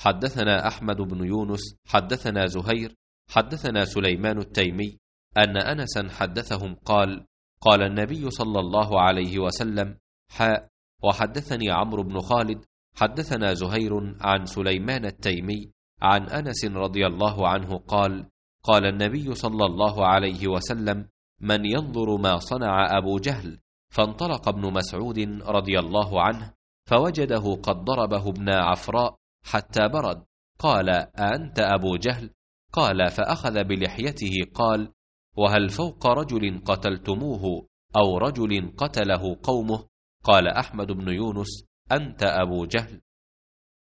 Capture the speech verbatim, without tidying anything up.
حدثنا أحمد بن يونس حدثنا زهير حدثنا سليمان التيمي أن أنسا حدثهم قال قال النبي صلى الله عليه وسلم حاء وحدثني عمرو بن خالد حدثنا زهير عن سليمان التيمي عن أنس رضي الله عنه قال قال النبي صلى الله عليه وسلم من ينظر ما صنع أبو جهل. فانطلق ابن مسعود رضي الله عنه فوجده قد ضربه ابن عفراء حتى برد. قال أأنت أبو جهل؟ قال فأخذ بلحيته قال وهل فوق رجل قتلتموه أو رجل قتله قومه؟ قال أحمد بن يونس أنت أبو جهل.